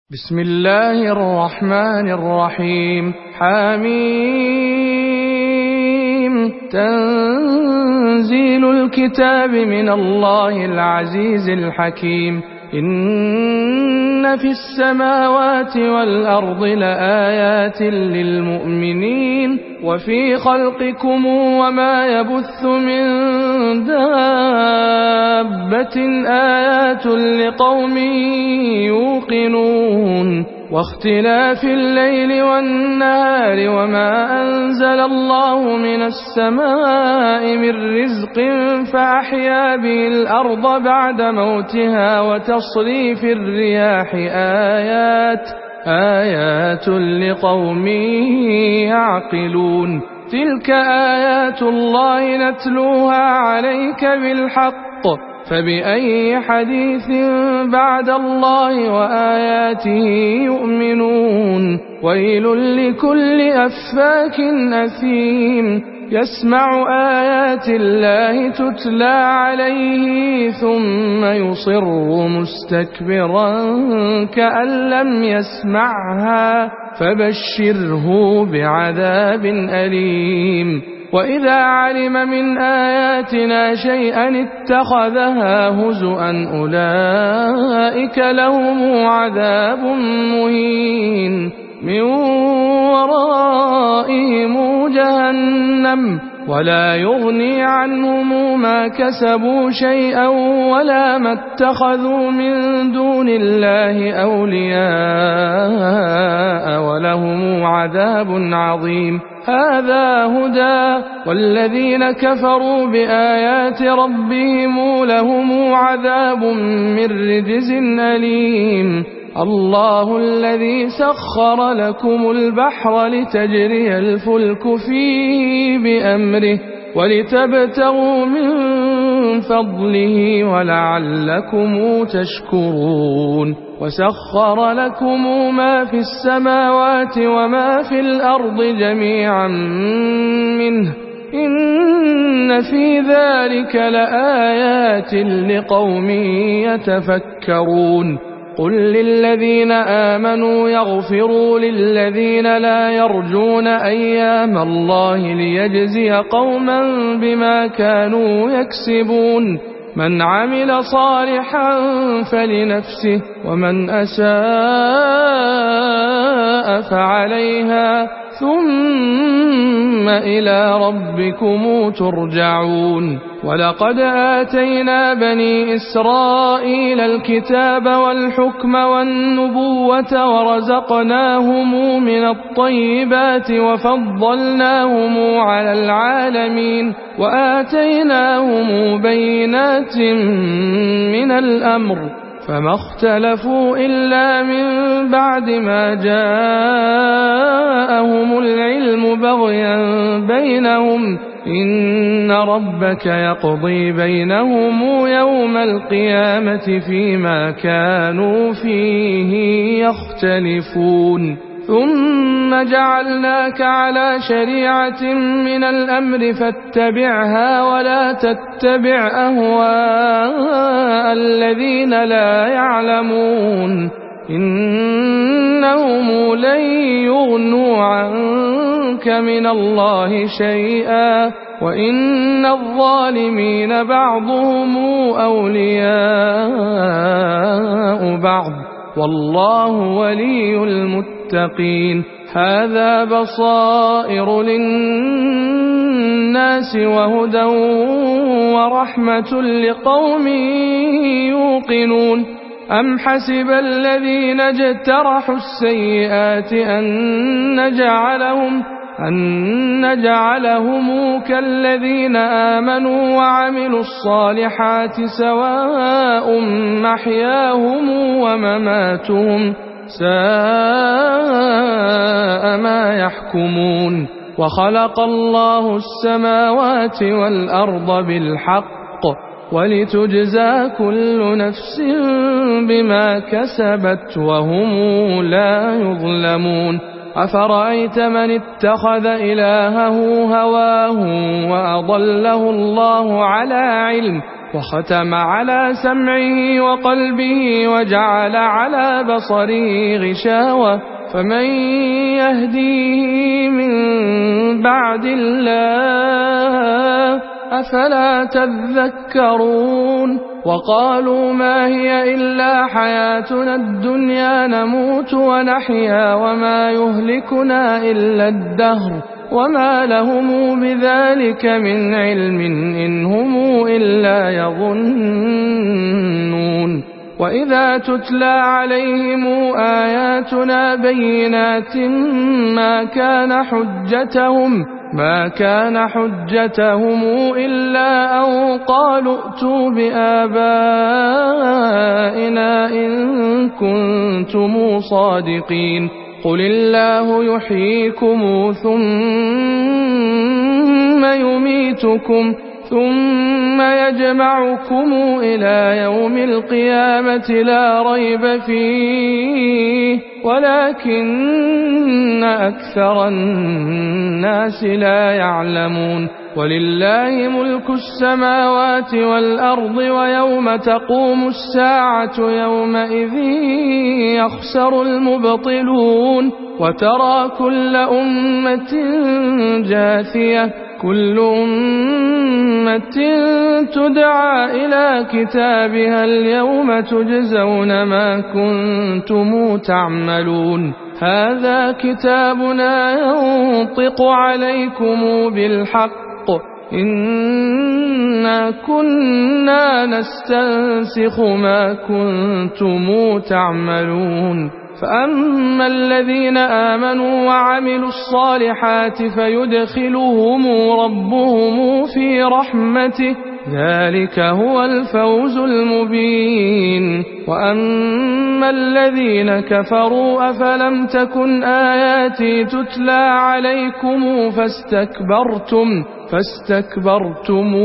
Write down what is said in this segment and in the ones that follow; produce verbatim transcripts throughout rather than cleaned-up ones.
بسم الله الرحمن الرحيم. حميم. تنزيل الكتاب من الله العزيز الحكيم. إن في السماوات والأرض لآيات للمؤمنين وفي خلقكم وما يبث من دابة آيات لقوم يوقنون واختلاف الليل والنهار وما أنزل الله من السماء من رزق فأحيا به الأرض بعد موتها وتصريف الرياح آيات آيات لقوم يعقلون. تلك آيات الله نتلوها عليك بالحق فبأي حديث بعد الله وآياته يؤمنون. ويل لكل أفاك أثيم يسمع آيات الله تتلى عليه ثم يصر مستكبرا كأن لم يسمعها فبشره بعذاب أليم. وإذا علم من آياتنا شيئا اتخذها هزؤا أولئك لهم عذاب مهين من ورائهم جهنم ولا يغني عنهم ما كسبوا شيئا ولا ما اتخذوا من دون الله أولياء ولهم عذاب عظيم. هذا هدى والذين كفروا بآيات ربهم لهم عذاب من رجز أليم. الله الذي سخر لكم البحر لتجري الفلك فيه بأمره ولتبتغوا من فضله ولعلكم تشكرون. وسخر لكم ما في السماوات وما في الأرض جميعا منه إن في ذلك لآيات لقوم يتفكرون. قل للذين آمنوا يغفروا للذين لا يرجون أيام الله ليجزي قوما بما كانوا يكسبون. من عمل صالحا فلنفسه ومن أساء فعليها ثم إلى ربكم ترجعون. ولقد آتينا بني إسرائيل الكتاب والحكم والنبوة ورزقناهم من الطيبات وفضلناهم على العالمين وآتيناهم بينات من الأمر فما اختلفوا إلا من بعد ما جاءهم العلم بغيا بينهم إن ربك يقضي بينهم يوم القيامة فيما كانوا فيه يختلفون. ثم جعلناك على شريعة من الأمر فاتبعها ولا تتبع أهواء الذين لا يعلمون إنهم لن يغنوا عنك من الله شيئا وإن الظالمين بعضهم أولياء بعض والله ولي المتقين. هذا بصائر للناس وهدى ورحمة لقوم يوقنون. أم حسب الذين اجترحوا السيئات أن نجعلهم أن نجعلهم كالذين آمنوا وعملوا الصالحات سواء محياهم ومماتهم ساء ما يحكمون. وخلق الله السماوات والأرض بالحق ولتجزى كل نفس بما كسبت وهم لا يظلمون. أفرأيت من اتخذ إلهه هواه وأضله الله على علم وختم على سمعه وقلبه وجعل على بصره غشاوة فمن يهديه من بعد الله أفلا تذكرون وقالوا ما هي إلا حياتنا الدنيا نموت ونحيا وما يهلكنا إلا الدهر وما لهم بذلك من علم إن هم إلا يظنون وإذا تتلى عليهم آياتنا بينات ما كان حجتهم ما كان حجتهم إلا أن قالوا ائتوا بآبائنا إن كنتم صادقين قل الله يحييكم ثم يميتكم ثم يجمعكم إلى يوم القيامة لا ريب فيه ولكن أكثر الناس لا يعلمون ولله ملك السماوات والأرض ويوم تقوم الساعة يومئذ يخسر المبطلون وترى كل أمة جاثية كل أمة تدعى إلى كتابها اليوم تجزون ما كنتم تعملون هذا كتابنا ينطق عليكم بالحق إنا كنا نستنسخ ما كنتم تعملون فأما الذين آمنوا وعملوا الصالحات فيدخلهم ربهم في رحمته ذلك هو الفوز المبين وأما الذين كفروا أفلم تكن آياتي تتلى عليكم فاستكبرتم فاستكبرتم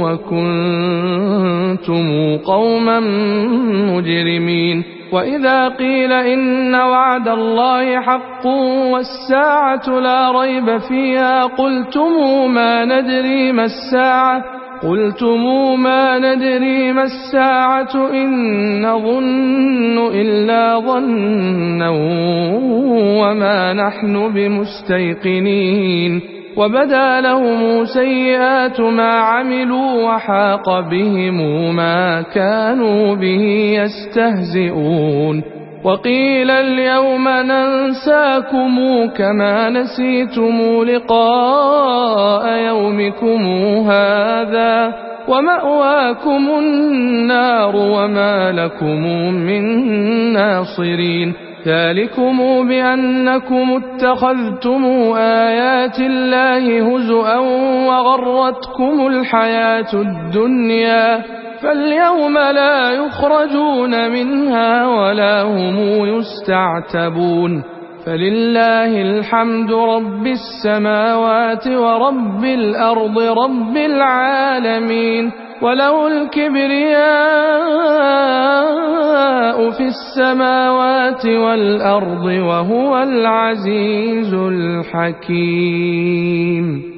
وكنتم قوما مجرمين وإذا قيل إن وعد الله حق والساعة لا ريب فيها قلتم ما ندري ما الساعة قلتم ما ندري ما الساعة إن نظن إلا ظنا وما نحن بمستيقنين وبدا لهم سيئات ما عملوا وحاق بهم ما كانوا به يستهزئون وقيل اليوم ننساكم كما نسيتم لقاء يومكم هذا ومأواكم النار وما لكم من ناصرين ذلكم بأنكم اتخذتم آيات الله هزؤا وغرتكم الحياة الدنيا فاليوم لا يخرجون منها ولا هم يستعتبون فلله الحمد رب السماوات ورب الأرض رب العالمين وله الكبرياء في السماوات والأرض وهو العزيز الحكيم.